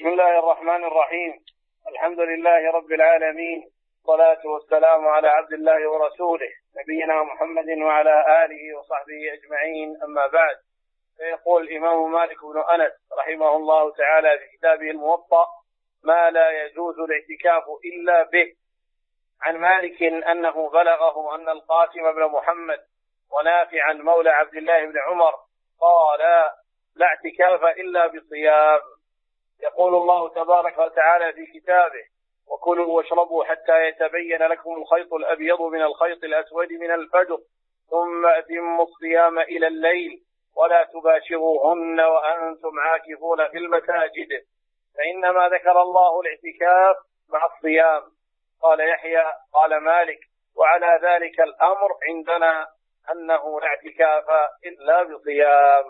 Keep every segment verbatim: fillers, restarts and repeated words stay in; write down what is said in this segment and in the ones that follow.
بسم الله الرحمن الرحيم. الحمد لله رب العالمين، والصلاة والسلام على عبد الله ورسوله نبينا محمد وعلى آله وصحبه أجمعين، أما بعد. فيقول الإمام مالك بن أنس رحمه الله تعالى في كتابه الموطأ: ما لا يجوز الاعتكاف إلا به. عن مالك أنه بلغه أن القاسم بن محمد ونافعا مولى عبد الله بن عمر قال: لا اعتكاف إلا بصيام. يقول الله تبارك وتعالى في كتابه: وكلوا واشربوا حتى يتبين لكم الخيط الأبيض من الخيط الأسود من الفجر ثم أتموا الصيام إلى الليل ولا تباشروهن وأنتم عاكفون في المساجد، فإنما ذكر الله الاعتكاف مع الصيام. قال يحيى: قال مالك: وعلى ذلك الأمر عندنا أنه لا اعتكاف إلا بصيام.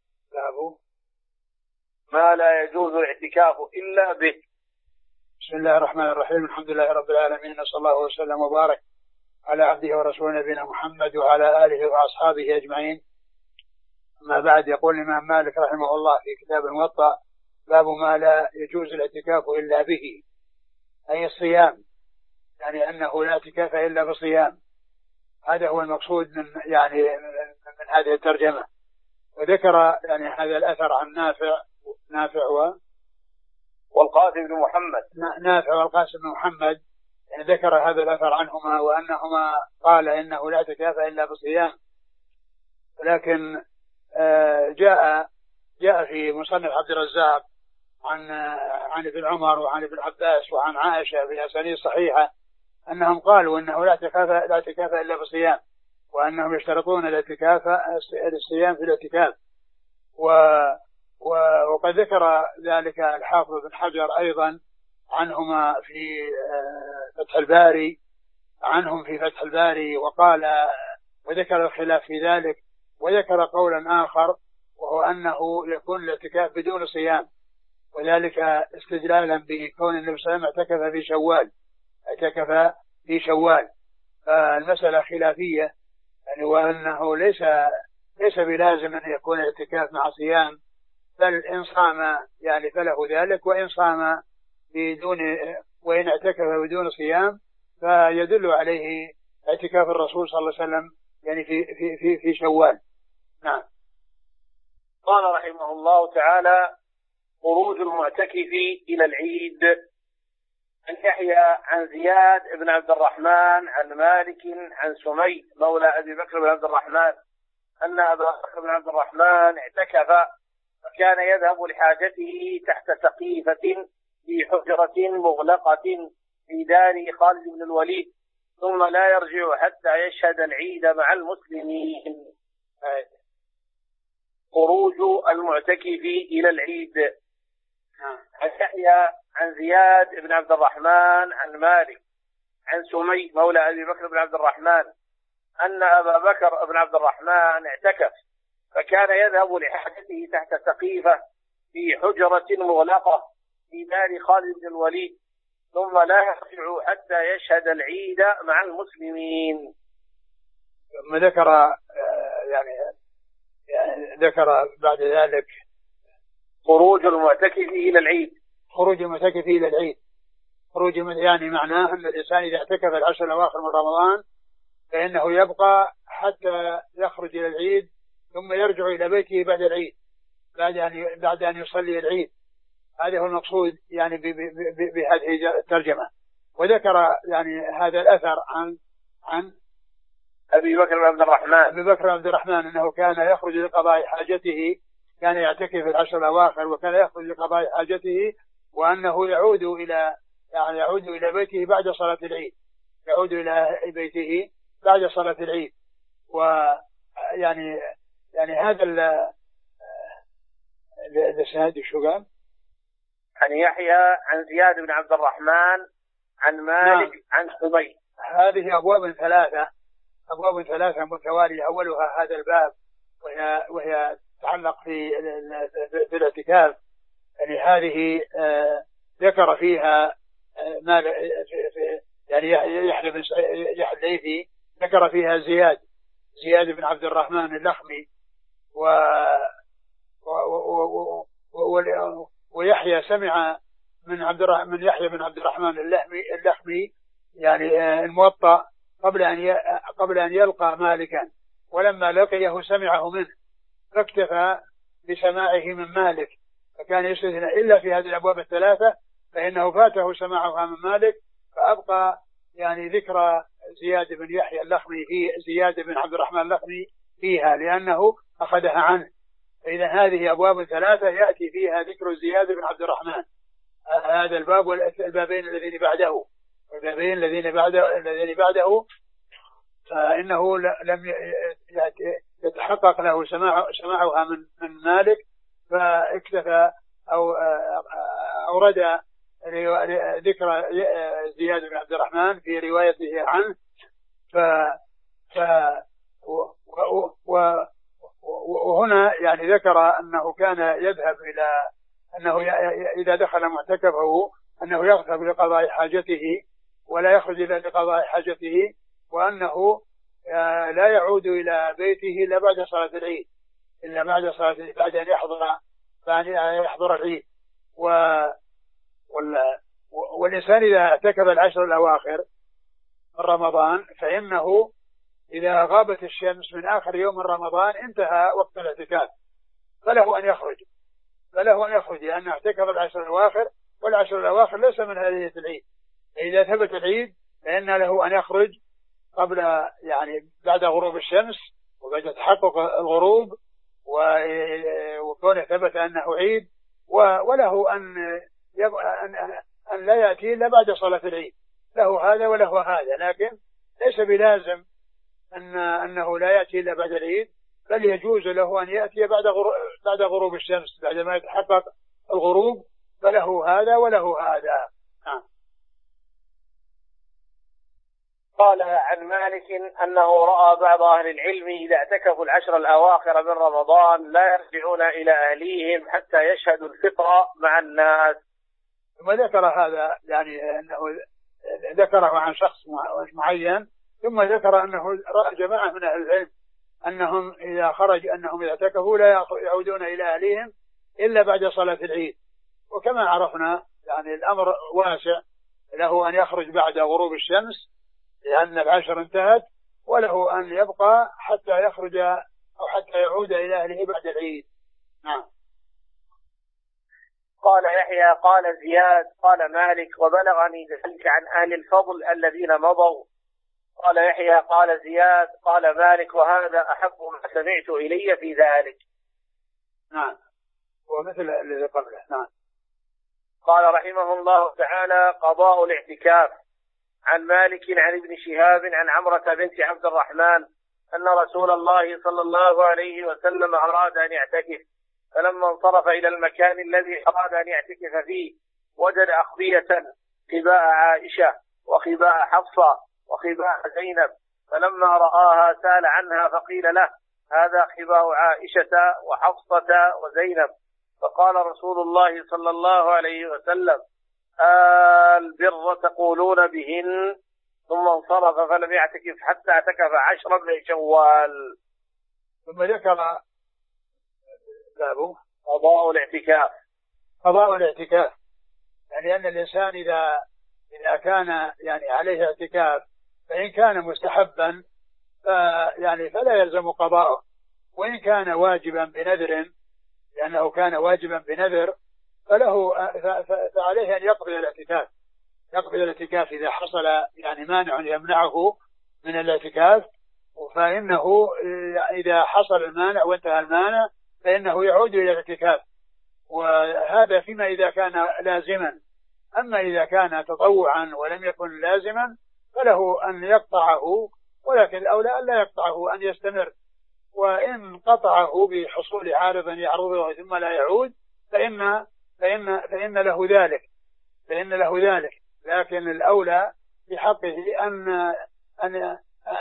ما لا يجوز الاعتكاف إلا به. بسم الله الرحمن الرحيم. الحمد لله رب العالمين، نسأل الله وسلم وبارك على عبده ورسوله نبينا محمد وعلى آله وأصحابه أجمعين، أما بعد. يقول الإمام مالك رحمه الله في كتاب الموطأ: باب ما لا يجوز الاعتكاف إلا به، أي الصيام، يعني أنه لا اعتكاف إلا بصيام. هذا هو المقصود من يعني من هذه الترجمة. وذكر يعني هذا الأثر عن نافع نافع و والقاسم بن محمد نافع والقاسم بن محمد، يعني ذكر هذا الأثر عنهما وأنهما قال إنه لا اعتكاف إلا بصيام. ولكن جاء جاء في مصنف عبد الرزاق عن عن ابن عمر وعن ابن عباس وعن عائشة بأسانيد صحيحة أنهم قالوا إنه لا اعتكاف لا اعتكاف إلا بصيام، وأنهم يشترطون الاعتكاف الصيام في الاعتكاف. و وقد ذكر ذلك الحافظ بن حجر أيضا عنهما في فتح الباري عنهم في فتح الباري، وقال وذكر الخلاف في ذلك، وذكر قولا آخر وهو أنه يكون الاعتكاف بدون صيام، وذلك استدلالا بكون النبي صلى الله عليه وسلم اعتكف في شوال اعتكف في شوال فالمسألة خلافية يعني، وأنه ليس ليس بلازم أن يكون الاعتكاف مع صيام، بل إن صام يعني فله ذلك، وإن صام بدون وإن اعتكف بدون صيام فيدل عليه اعتكاف الرسول صلى الله عليه وسلم يعني في في في في شوال. نعم. قال رحمه الله تعالى: خروج المعتكف إلى العيد. عن يحيى عن زياد بن عبد الرحمن عن مالك عن سمي مولى أبي بكر بن عبد الرحمن أن أبا بكر بن عبد الرحمن اعتكف، فكان يذهب لحاجته تحت سقيفة في حجرة مغلقة في دار خالد بن الوليد، ثم لا يرجع حتى يشهد العيد مع المسلمين. خروج المعتكف إلى العيد. عن يحيى عن زياد بن عبد الرحمن عن مالك عن سمي مولى أبي بكر بن عبد الرحمن أن أبا بكر بن عبد الرحمن اعتكف، فكان يذهب لحاجته تحت سقيفة في حجرة مغلقة في دار خالد بن الوليد، ثم لا يرجع حتى يشهد العيد مع المسلمين. ثم ذكر يعني, يعني ذكر بعد ذلك خروج المعتكف إلى العيد. خروج المعتكف إلى العيد خروج يعني معناه أن الإنسان إذا اعتكف العشر الأواخر من رمضان فإنه يبقى حتى يخرج إلى العيد، ثم يرجع إلى بيته بعد العيد، بعد أن بعد أن يصلي العيد. هذا هو المقصود يعني بهذه الترجمة. وذكر يعني هذا الأثر عن عن أبي بكر بن عبد الرحمن أبي بكر بن عبد الرحمن أنه كان يخرج لقضاء حاجته، كان يعتكف العشر الأواخر وكان يخرج لقضاء حاجته، وأنه يعود إلى يعني يعود إلى بيته بعد صلاة العيد يعود إلى بيته بعد صلاة العيد. ويعني يعني هذا الإسناد شو قال؟ عن يحيى عن زياد بن عبد الرحمن عن مالك نعم. عن سمي. هذه أبواب ثلاثة أبواب ثلاثة متوالية، أولها هذا الباب وهي وهي تتعلق في في الاعتكاف. يعني هذه آه ذكر فيها آه ما يعني يحيى بن يحيى الليثي ذكر فيها زياد زياد بن عبد الرحمن اللخمي و و و و ويحيى سمع من عبد من يحيى بن عبد الرحمن اللحمي اللحمي يعني الموطأ قبل أن قبل أن يلقى مالكا، ولما لقيه سمعه منه فاكتفى بسماعه من مالك، فكان يستثنى إلا في هذه الأبواب الثلاثة فإنه فاته سماعها من مالك، فأبقى يعني ذكر زياد بن يحيى اللخمي في زياد بن عبد الرحمن اللخمي فيها لأنه أخذها عنه. فإذا هذه أبواب ثلاثة يأتي فيها ذكر زياد بن عبد الرحمن، هذا الباب والبابين الذين بعده والبابين الذين بعده الذين بعده فإنه لم يتحقق له سماع سماعها من من مالك، فاكتفى أو أورد ذكر زياد بن عبد الرحمن في روايته عنه. ف ف وهنا يعني ذكر أنه كان يذهب إلى أنه إذا دخل معتكفه أنه يذهب لقضاء حاجته ولا يخرج إلا لقضاء حاجته، وأنه لا يعود إلى بيته إلا بعد صلاة العيد إلا بعد صلاة بعد أن يحضر بعد أن يحضر العيد. و والإنسان إذا اعتكف العشر الأواخر من رمضان فإنه إذا غابت الشمس من آخر يوم من رمضان انتهى وقت الاعتكاف، فله أن يخرج فله أن يخرج لأنه اعتكف العشر الأواخر، والعشر الأواخر ليس من هذه العيد. إذا ثبت العيد فإن له أن يخرج قبل يعني بعد غروب الشمس وبعد تحقق الغروب وكونه ثبت أنه عيد، وله أن أن لا يأتي إلا بعد صلاة العيد، له هذا وله هذا، لكن ليس بلازم أن أنه لا يأتي إلا بعد العيد، بل يجوز له أن يأتي بعد غروب بعد غروب الشمس بعد ما يتحقق الغروب، فله هذا وله هذا. آه. قال عن مالك أنه رأى بعض أهل العلم إذا اعتكفوا العشر الأواخر من رمضان لا يرجعون إلى أهليهم حتى يشهدوا الفطر مع الناس. ثم ذكر هذا يعني أنه ذكره عن شخص معين، ثم ذكر أنه رأى جماعة من أهل العلم أنهم إذا خرج أنهم إذا اعتكفوا لا يعودون إلى أهليهم إلا بعد صلاة العيد. وكما عرفنا يعني الأمر واسع، له أن يخرج بعد غروب الشمس لأن العشر انتهت، وله أن يبقى حتى يخرج أو حتى يعود إلى أهله بعد العيد. نعم. قال يحيى قال زياد قال مالك وبلغني ذلك عن أهل الفضل الذين مضوا. قال يحيى قال زياد قال مالك وهذا أحب ما سمعت إلي في ذلك. نعم، ومثل الذي قبله. نعم. قال رحمه الله تعالى قضاء الاعتكاف. عن مالك عن ابن شهاب عن عمرة بنت عبد الرحمن أن رسول الله صلى الله عليه وسلم أراد أن يعتكف، فلما انصرف إلى المكان الذي أراد أن يعتكف فيه وجد أخبية خباء عائشة وخباء حفصة وخباء زينب، فلما رآها سأل عنها فقيل له هذا خباء عائشة وحفصة وزينب، فقال رسول الله صلى الله عليه وسلم البر تقولون بهن، ثم انصرف فلم يعتكف حتى اعتكف عشرا من شوال. ثم ذكر بابه قضاء الاعتكاف. قضاء الاعتكاف يعني أن الإنسان إذا إذا كان يعني عليه اعتكاف فإن كان مستحبا يعني فلا يلزم قضاءه، وإن كان واجبا بنذر لأنه كان واجبا بنذر فله فعليه أن يقضي الاعتكاف يقضي الاعتكاف إذا حصل يعني مانع يمنعه من الاعتكاف، فإنه إذا حصل المانع وانتهى المانع فإنه يعود إلى الاعتكاف، وهذا فيما إذا كان لازما. أما إذا كان تطوعا ولم يكن لازما فله أن يقطعه، ولكن الأولى أن لا يقطعه، أن يستمر، وإن قطعه بحصول عارض يعرضه ثم لا يعود فإن فإن فإن له ذلك فإن له ذلك لكن الأولى في حقه أن أن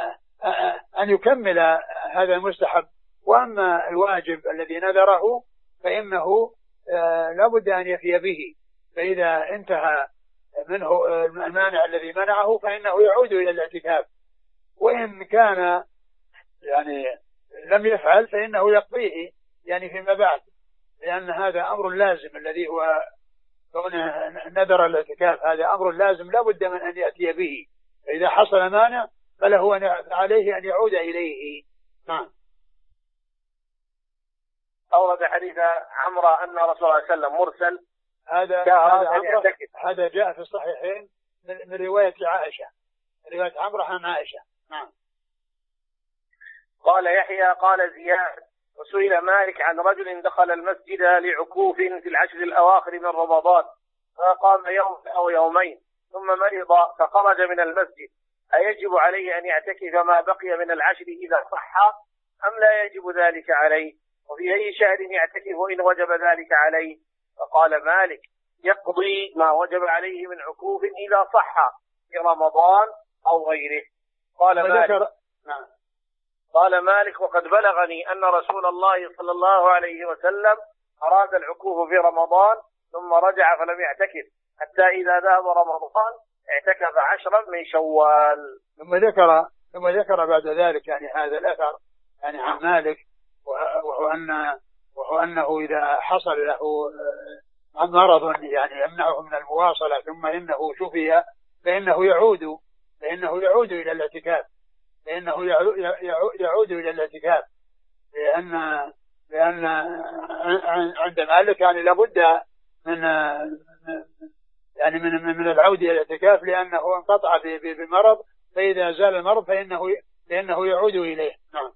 أن يكمل هذا المستحب. وأما الواجب الذي نذره فإنه لا بد أن يفي به، فإذا انتهى منه المانع الذي منعه فإنه يعود إلى الاعتكاف، وإن كان يعني لم يفعل فإنه يقضيه يعني فيما بعد، لأن هذا أمر لازم الذي هو كونه نذر الاعتكاف هذا أمر لازم لا بد من أن يأتي به، فإذا حصل مانع فله عليه أن يعود إليه. نعم. أورد حديث عمرو أن رسول الله صلى الله عليه وسلم مرسل. هذا هذا, هذا جاء في الصحيحين من, من رواية عائشة، رواية عمرو عن عائشة. نعم. قال يحيى قال زياد وسئل مالك عن رجل دخل المسجد لعكوف في العشر الأواخر من رمضان فقام يوم أو يومين ثم مرض فخرج من المسجد، أيجب عليه أن يعتكف ما بقي من العشر إذا صح أم لا يجب ذلك عليه؟ وفي أي شهر يعتكف إن وجب ذلك عليه؟ فقال مالك يقضي ما وجب عليه من عكوف إذا صح في رمضان أو غيره. قال مالك نعم. قال مالك وقد بلغني أن رسول الله صلى الله عليه وسلم أراد العكوف في رمضان ثم رجع فلم يعتكف حتى إذا ذهب رمضان اعتكف عشرا من شوال. ثم ذكر ثم ذكر بعد ذلك يعني هذا الأثر يعني عن مالك، وهو أن وهو أنه إذا حصل له مرض يعني يمنعه من المواصلة ثم إنه شفي فإنه يعود فإنه يعود إلى الاعتكاف لأنه يعود إلى الاعتكاف لأن لأن عند مالك يعني لابد من يعني من من العودة إلى الاعتكاف لأنه انقطع بمرض، فإذا زال المرض فإنه لأنه يعود إليه. نعم.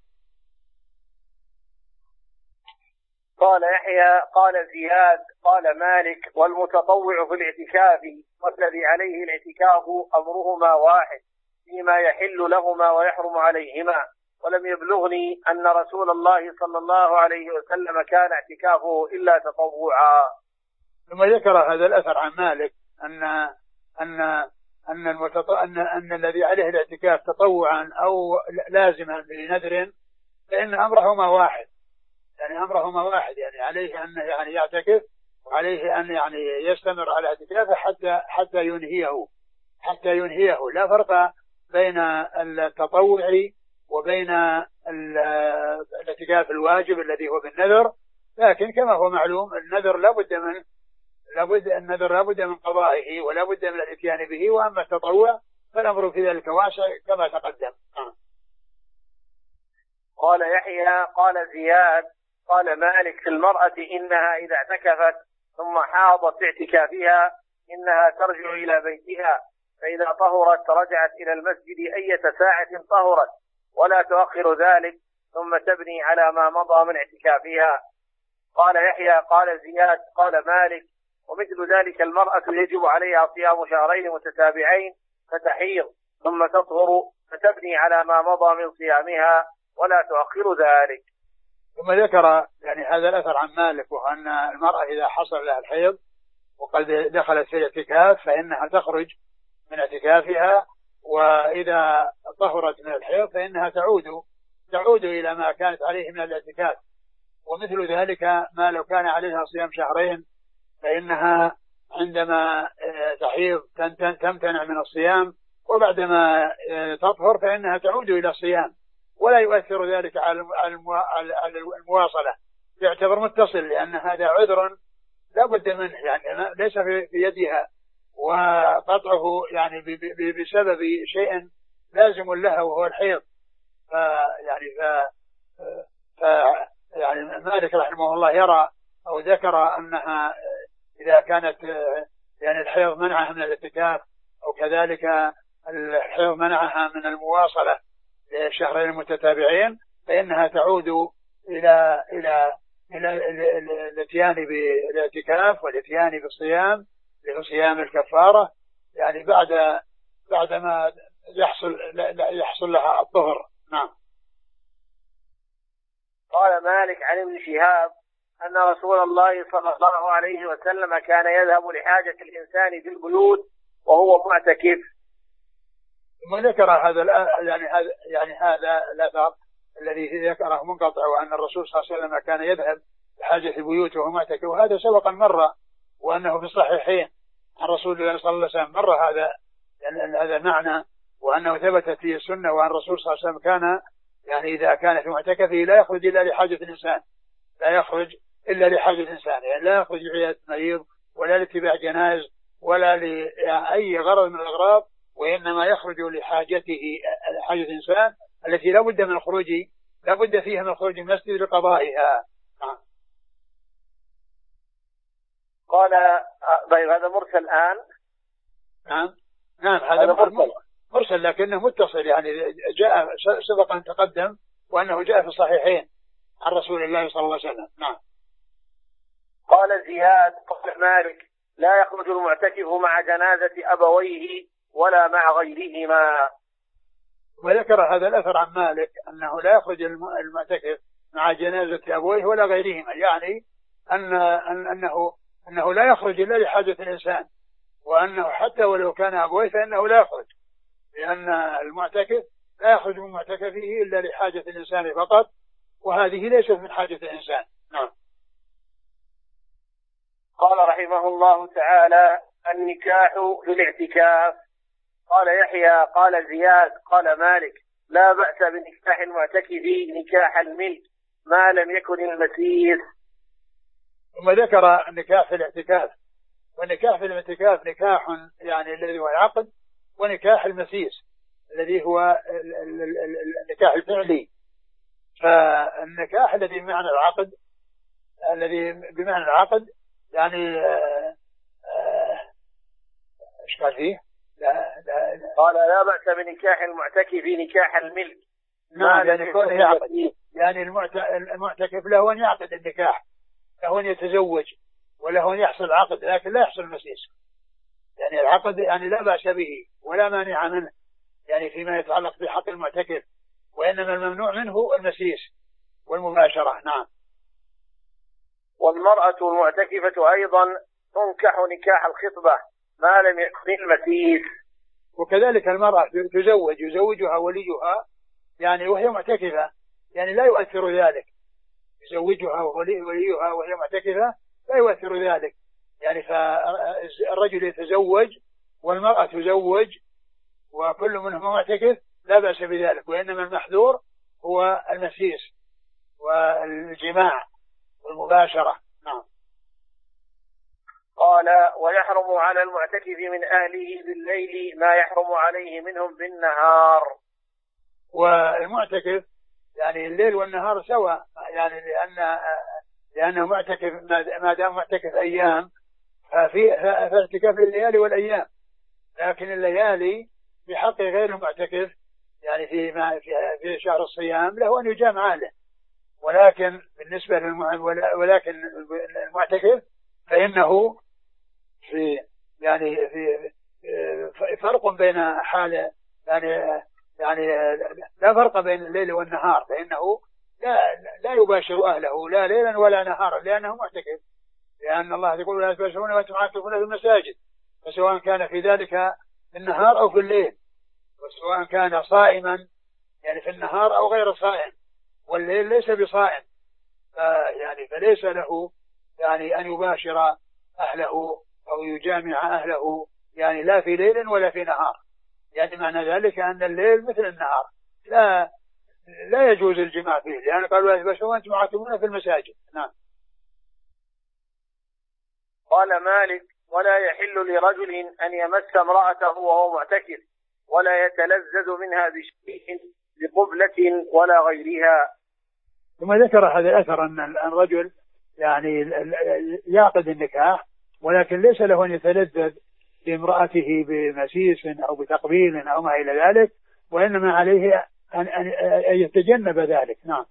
قال يحيى قال زياد قال مالك والمتطوع في الاعتكاف والذي عليه الاعتكاف أمرهما واحد فيما يحل لهما ويحرم عليهما، ولم يبلغني أن رسول الله صلى الله عليه وسلم كان اعتكافه إلا تطوعا. ثم ذكر هذا الأثر عن مالك أن أن أن المتط... أن أن الذي عليه الاعتكاف تطوعا أو لازما بنذر فإن أمرهما واحد، يعني أمرهما واحد يعني عليه أن يعني يعتكف وعليه أن يعني يستمر على اعتكافه حتى حتى ينهيه حتى ينهيه لا فرق بين التطوع وبين الاعتكاف الواجب الذي هو بالنذر، لكن كما هو معلوم النذر لابد من لابد النذر لابد من قضائه ولا بد من الاتيان به، واما التطوع فالامر في ذلك واسع كما تقدم. قال يحيى قال زياد قال مالك في المرأة إنها إذا اعتكفت ثم حاضت اعتكافها إنها ترجع إلى بيتها، فإذا طهرت رجعت إلى المسجد أية ساعة طهرت ولا تؤخر ذلك ثم تبني على ما مضى من اعتكافها. قال يحيى قال زياد قال مالك ومثل ذلك المرأة يجب عليها صيام شهرين متتابعين فتحيض ثم تطهر فتبني على ما مضى من صيامها ولا تؤخر ذلك. ثم ذكر يعني هذا الأثر عن مالك وأن المرأة إذا حصل لها الحيض وقد دخلت في الاعتكاف فإنها تخرج من اعتكافها، وإذا طهرت من الحيض فإنها تعود تعود إلى ما كانت عليه من الاعتكاف. ومثل ذلك ما لو كان عليها صيام شهرين فإنها عندما تحيض تمتنع من الصيام، وبعدما تطهر فإنها تعود إلى الصيام ولا يؤثر ذلك على المواصلة، يعتبر متصل لأن هذا عذر لا بد منه يعني ليس في يدها، وقطعه يعني بسبب شيء لازم لها وهو الحيض. فيعني ف ف يعني مالك رحمه الله يرى أو ذكر أنها إذا كانت يعني الحيض منعها من الاعتكاف أو كذلك الحيض منعها من المواصلة لشهرين متتابعين فإنها تعود إلى إلى إلى الاتيان بالاعتكاف والاتيان بالصيام لصيام الكفارة يعني بعد بعد ما يحصل يحصل لها الطهر. نعم. قال مالك عن ابن شهاب أن رسول الله صلى الله عليه وسلم كان يذهب لحاجة الإنسان في البيوت وهو معتكف. ثم ذكر هذا يعني هذا يعني هذا الأثر الذي ذكره منقطع وأن الرسول صلى الله عليه وسلم كان يذهب لحاجة البيوت وهو معتكف، وهذا سبق مرة وأنه في الصحيحين عن رسول الله صلى الله عليه وسلم مرة هذا يعني هذا معنى، وأنه ثبتت فيه السنة وأن الرسول صلى الله عليه وسلم كان يعني إذا كان في معتكفه لا يخرج إلا لحاجة الإنسان لا يخرج إلا لحاجة الإنسان يعني لا يخرج عيادة مريض ولا لاتباع جناز ولا لأي غرض من الأغراض، وإنما يخرج لحاجته حاجة الإنسان التي لا بد من الخروج لا بد فيها من خروج المسجد لقضائها. نعم. قال طيب هذا مرسل الآن. نعم نعم هذا مرسل مرسل لكنه متصل، يعني جاء سبق أن تقدم وأنه جاء في الصحيحين عن رسول الله صلى الله عليه وسلم. نعم. قال زياد قال مالك لا يخرج المعتكف مع جنازة أبويه ولا مع غيرهما. وذكر هذا الأثر عن مالك أنه لا يخرج المعتكف مع جنازة أبويه ولا غيرهما، يعني أن أنه أنه لا يخرج إلا لحاجة الإنسان، وأنه حتى ولو كان أبويه فإنه لا يخرج، لأن المعتكف لا يخرج من معتكفه إلا لحاجة الإنسان فقط، وهذه ليست من حاجة الإنسان. نعم. قال رحمه الله تعالى النكاح للاعتكاف. قال يحيى قال زياد قال مالك لا بأس بنكاح المعتكف نكاح الملك ما لم يكن المسيس. ثم ذكر النكاح في الاعتكاف، والنكاح في الاعتكاف نكاح يعني الذي هو العقد، ونكاح المسيس الذي هو النكاح الفعلي. فالنكاح الذي بمعنى العقد الذي بمعنى العقد يعني ايش قال فيه؟ لا لا قال لا بأس بنكاح المعتكف نكاح الملك. نعم يعني كونه يعقد، يعني المعتكف له أن يعقد النكاح، له أن يتزوج وله أن يحصل عقد، لكن لا يحصل مسيس. يعني العقد يعني لا بأس به ولا مانع منه يعني فيما يتعلق بحق المعتكف، وإنما الممنوع منه المسيس والمباشرة. نعم. والمرأة المعتكفة أيضا تنكح نكاح الخطبة ما لم يكن المسيس. وكذلك المرأة تزوج يزوجها وليها يعني وهي معتكفة، يعني لا يؤثر ذلك، يزوجها وليها وهي معتكفة لا يؤثر ذلك، يعني فالرجل يتزوج والمرأة تزوج وكل منهم معتكف لا بأس بذلك، وإنما المحذور هو المسيس والجماع والمباشرة. نعم. قال ويحرم على المعتكف من أهله بالليل ما يحرم عليه منهم بالنهار. والمعتكف يعني الليل والنهار سواء، يعني لأن لأنه معتكف ما دام معتكف أيام ففي فاعتكاف الليالي والأيام، لكن الليالي بحق غير المعتكف يعني في ما في شهر الصيام له أن يجامع أهله، ولكن بالنسبة ولكن المعتكف فإنه في يعني في فرق بين حال يعني يعني لا فرق بين الليل والنهار، فإنه لا لا يباشر أهله لا ليلا ولا نهارا لأنه معتكف، لأن الله يقول لا تباشرون وأنتم عاكفون في المساجد، فسواء كان في ذلك في النهار أو في الليل، وسواء كان صائما يعني في النهار أو غير صائم، والليل ليس بصائم، يعني فليس له يعني أن يباشر أهله أو يجامع أهله يعني لا في ليل ولا في نهار، يعني معنى ذلك أن الليل مثل النهار لا لا يجوز الجماع فيه، لأن قالوا لا تباشرون وأنتم عاكفون في المساجد. نعم. قال مالك ولا يحل لرجل أن يمس امرأته وهو معتكف ولا يتلذذ منها بشيء بقبلة ولا غيرها. ثم ذكر هذا الأثر أن الرجل يعني يعقد النكاح ولكن ليس له أن يتلذذ بامرأته بمسيس أو بتقبيل أو ما إلى ذلك، وإنما عليه أن, أن يتجنب ذلك. نعم.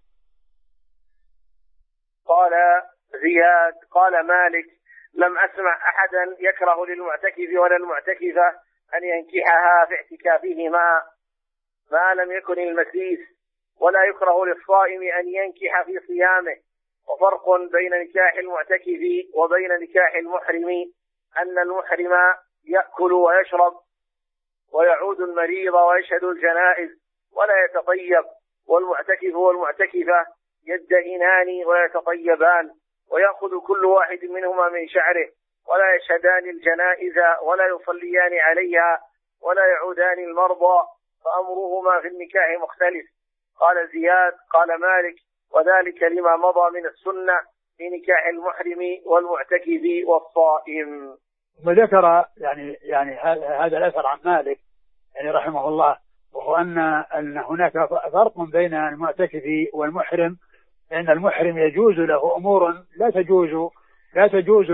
قال زياد قال مالك لم أسمع أحدا يكره للمعتكف ولا المعتكفة أن ينكحها في اعتكافهما ما لم يكن المسيس، ولا يكره للصائم أن ينكح في صيامه. وفرق بين نكاح المعتكف وبين نكاح المحرم أن المحرم يأكل ويشرب ويعود المريض ويشهد الجنائز ولا يتطيب، والمعتكف والمعتكفة يدهنان ويتطيبان ويأخذ كل واحد منهما من شعره ولا يشهدان الجنائز ولا يصليان عليها ولا يعودان المرضى، فأمرهما في النكاح مختلف. قال زياد قال مالك وذلك لما مضى من السنة في نكاح المحرم والمعتكف والصائم. وذكر يعني يعني هذا الأثر عن مالك يعني رحمه الله، وهو أن أن هناك فرق بين المعتكف والمحرم، لأن المحرم يجوز له أمور لا تجوز لا تجوز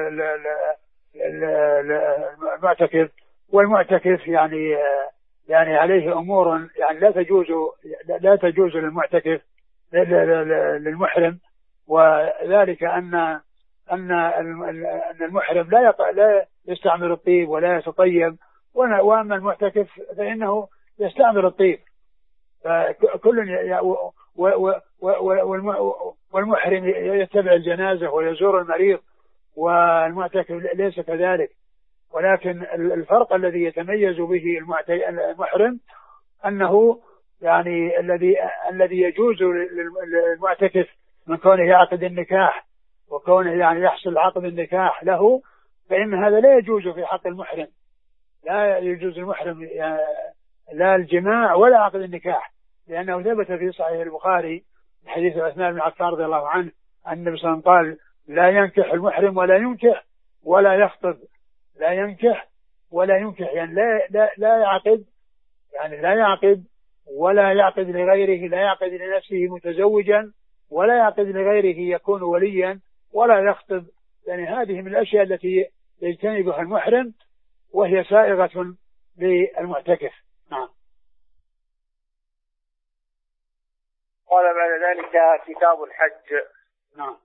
للمعتكف، والمعتكف يعني يعني عليه أمور يعني لا تجوز لا تجوز للمعتكف للمحرم، وذلك أن أن أن المحرم لا لا يستعمل الطيب ولا يتطيب، وأما المعتكف فإنه يستعمل الطيب. فكل والمحرم يتبع الجنازة ويزور المريض، والمعتكف ليس كذلك. ولكن الفرق الذي يتميز به المحرم أنه يعني الذي الذي يجوز للمعتكف من كونه يعقد النكاح وكونه يعني يحصل عقد النكاح له، فإن هذا لا يجوز في حق المحرم. لا يجوز المحرم لا الجماع ولا عقد النكاح، لأنه ثبت في صحيح البخاري حديث عثمان بن عفان رضي الله عنه أن النبي صلى الله عليه وسلم قال: لا ينكح المحرم ولا ينكح ولا يخطب. لا ينكح ولا ينكح يعني لا لا لا يعقد، يعني لا يعقد ولا يعقد لغيره، لا يعقد لنفسه متزوجا ولا يعقد لغيره يكون وليا ولا يخطب. يعني هذه من الأشياء التي يجتنبها المحرم وهي سائغة للمعتكف. نعم. قال بعد ذلك كتاب الحج. نعم.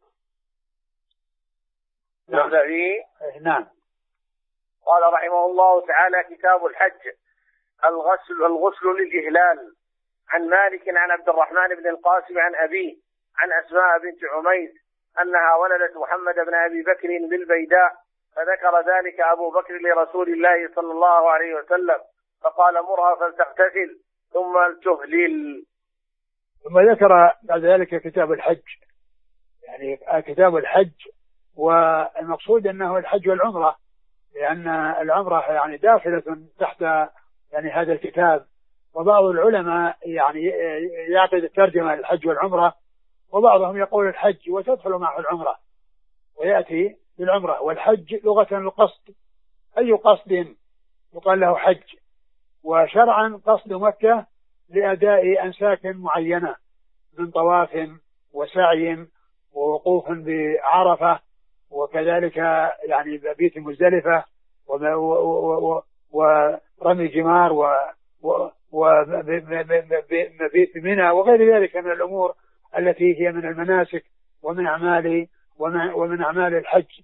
نعم. نعم. قال رحمه الله تعالى: كتاب الحج. الغسل الغسل للإهلال. عن مالك عن عبد الرحمن بن القاسم عن أبيه عن أسماء بنت عميس أنها ولدت محمد بن أبي بكر بالبيداء، فذكر ذلك أبو بكر لرسول الله صلى الله عليه وسلم فقال: مرها فلتغتسل ثم تهلل. ثم ذكر بعد ذلك كتاب الحج، يعني كتاب الحج، والمقصود أنه الحج والعمرة، لأن العمرة يعني داخلة تحت يعني هذا الكتاب. وبعض العلماء يعني يعقد الترجمة للحج والعمرة، وبعضهم يقول الحج وتدخل معه العمرة ويأتي بالعمرة. والحج لغة القصد، أي قصد يقال له حج. وشرعا قصد مكة لأداء أنساك معينة من طواف وسعي ووقوف بعرفة، وكذلك يعني مبيت مزدلفة ورمي جمار ومبيت منى وغير ذلك من الأمور التي هي من المناسك ومن أعمال ومن أعمال الحج.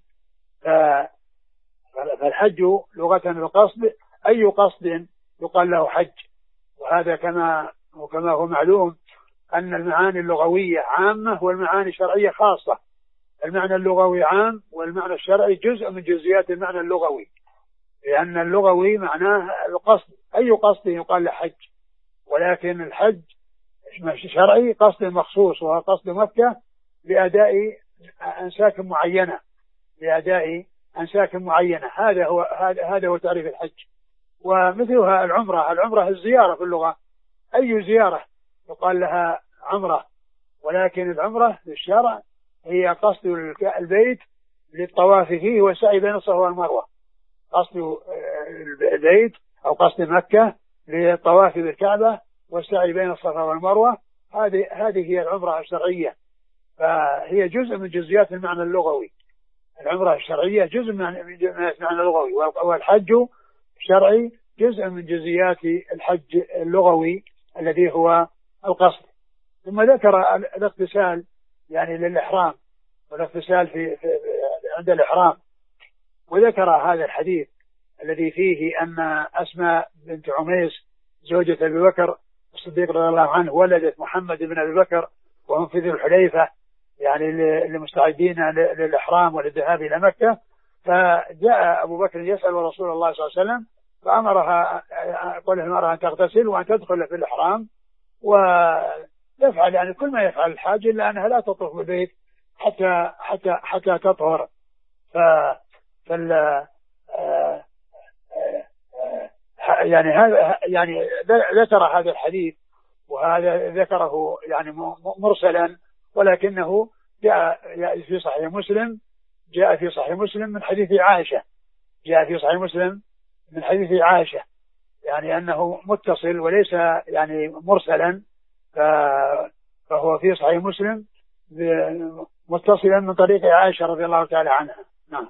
فالحج لغة القصد، أي قصد يقال له حج. وهذا كما وكما هو معلوم أن المعاني اللغوية عامة والمعاني الشرعية خاصة. المعنى اللغوي عام والمعنى الشرعي جزء من جزئيات المعنى اللغوي، لأن اللغوي معناه القصد، أي قصد يقال له حج. ولكن الحج شرعي قصد مخصوص، وهو قصد مكة لأداء أنساك معينة لأداء أنساك معينة. هذا هو هذا هو تعريف الحج. ومثلها العمرة. العمرة الزيارة في اللغة، أي زيارة يقال لها عمرة. ولكن العمرة للشرع هي قصد البيت للطواف فيه والسعي بين الصفا والمروة. قصد البيت أو قصد مكة للطواف بالكعبة والسعي بين الصفا والمروة، هذه هذه هي العمرة الشرعية. فهي جزء من جزئيات المعنى اللغوي. العمرة الشرعية جزء من المعنى اللغوي، والحج الشرعي جزء من جزئيات الحج اللغوي الذي هو القصد. ثم ذكر الاغتسال يعني للإحرام، والاغتسال في, في عند الإحرام. وذكر هذا الحديث الذي فيه أن أسماء بنت عميس زوجة أبي بكر الصديق رضي الله عنه ولدت محمد بن أبي بكر وهم في ذي الحليفة، يعني المستعدين للإحرام وللذهاب إلى مكة. فجاء أبو بكر يسأل رسول الله صلى الله عليه وسلم فأمرها قال المرأة أن تغتسل وأن تدخل في الإحرام ويفعل يعني كل ما يفعل الحاج، إلا أنها لا تطوف بالبيت حتى حتى حتى تطهر. ف فال يعني هذا يعني ذكر هذا الحديث، وهذا ذكره يعني مرسلا ولكنه جاء في صحيح مسلم جاء في صحيح مسلم من حديث عائشة جاء في صحيح مسلم من حديث عائشة يعني أنه متصل وليس يعني مرسلا، فهو في صحيح مسلم متصلا من طريق عائشة رضي الله تعالى عنها. نعم.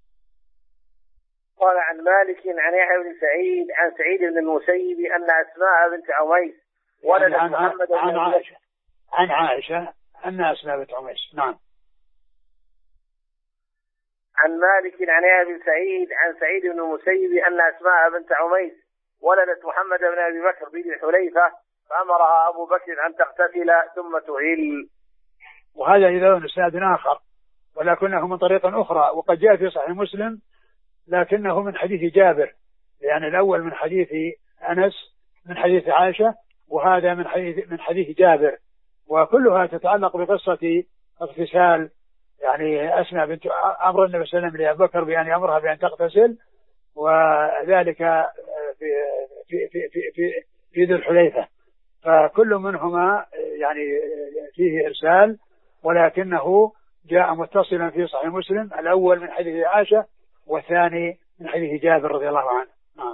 قال عن مالك عن يحيى بن سعيد عن سعيد بن المسيب أن أسماء بنت عميس ولدت يعني عن محمد عن عائشة عن عائشة أن أسماء بنت عميس. نعم. عن مالك عن يحيى بن سعيد عن سعيد بن المسيب أن أسماء بنت عميس ولدت محمد بن أبي بكر بن الحليفة فأمرها أبو بكر أن تغتسل ثم تهل. وهذا إذا إسناد آخر ولكنه من طريق أخرى، وقد جاء في صحيح مسلم لكنه من حديث جابر، يعني الأول من حديث أنس من حديث عائشة، وهذا من حديث من حديث جابر، وكلها تتعلق بقصة اغتسال يعني أسماء بنت أمر النبي صلى الله عليه وسلم لأبي بكر بأن يأمرها بأن تغتسل، وذلك في في في في في, في ذي الحليفة، فكل منهما يعني فيه إرسال، ولكنه جاء متصلا في صحيح مسلم، الأول من حديث عائشة والثاني من حديث جابر رضي الله عنه. آه.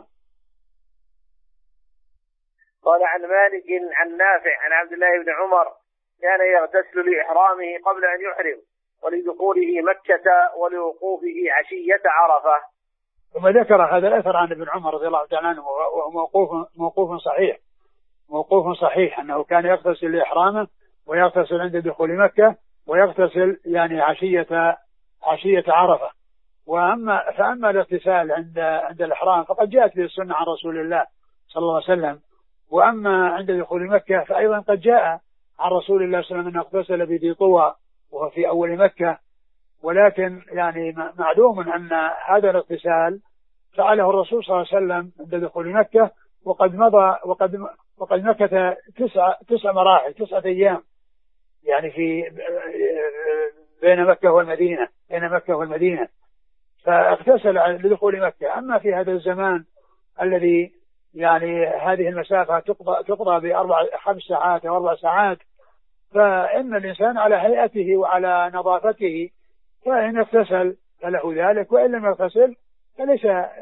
قال عن مالك عن نافع عن عبد الله بن عمر كان يغتسل لإحرامه قبل أن يحرم ولدخوله مكة ولوقوفه عشية عرفة. ثم ذكر هذا الأثر عن ابن عمر رضي الله تعالى عنه وهو موقوف موقوف صحيح موقوف صحيح أنه كان يغتسل لإحرامه ويغتسل عند دخول مكة ويغتسل يعني عشية عشية عرفة. وأما فأما الاغتسال عند عند الإحرام فقد جاءت به السنة عن رسول الله صلى الله عليه وسلم، وأما عند دخول مكة فأيضا قد جاء عن رسول الله صلى الله عليه وسلم أنه اغتسل بذي طوى وهو في أول مكة، ولكن يعني معلوم أن هذا الاغتسال فعله الرسول صلى الله عليه وسلم عند دخول مكة، وقد مضى وقد وقد مكث تسع تسع مراحل تسعة أيام يعني في بين مكة والمدينة بين مكة والمدينة فاغتسل لدخول مكة. أما في هذا الزمان الذي يعني هذه المسافة تقضى تقضى بأربع خمس ساعات أو أربع ساعات، فإن الإنسان على هيئته وعلى نظافته، فإن اغتسل فله ذلك، وإن لم يغتسل فليس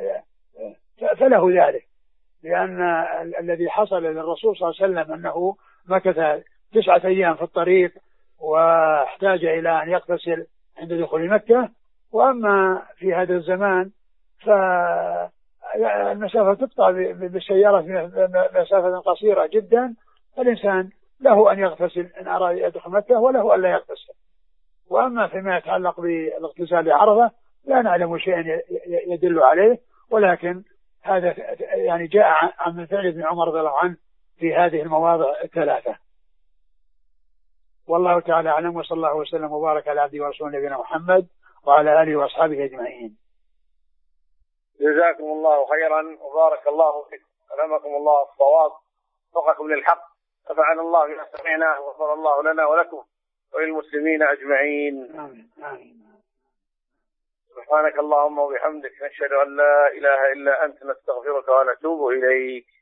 فله ذلك، لأن الذي حصل للرسول صلى الله عليه وسلم أنه مكث تسعة أيام في الطريق واحتاج إلى أن يغتسل عند دخول مكة. وأما في هذا الزمان فالمسافة تقطع بالسيارة مسافة قصيرة جدا، فالإنسان له أن يغتسل إن أراد يدخل مكة وله أن لا يغتسل. وأما فيما يتعلق بالاغتسال لعرفة لا نعلم شيئا يدل عليه، ولكن هذا يعني جاء عن فعل ابن عمر رضي الله عنه في هذه المواضع الثلاثة. والله تعالى أعلم، وصلى الله وسلم وبارك على عبده ورسوله نبينا محمد وعلى آله وأصحابه أجمعين. جزاكم الله خيرا وبارك الله فيكم، ألهمكم الله الصواب وفقكم للحق، نفعنا الله بما سمعنا وغفر الله لنا ولكم وللمسلمين أجمعين. آمين. آمين. سبحانك اللهم وبحمدك نشهد أن لا إله إلا أنت نستغفرك ونتوب إليك.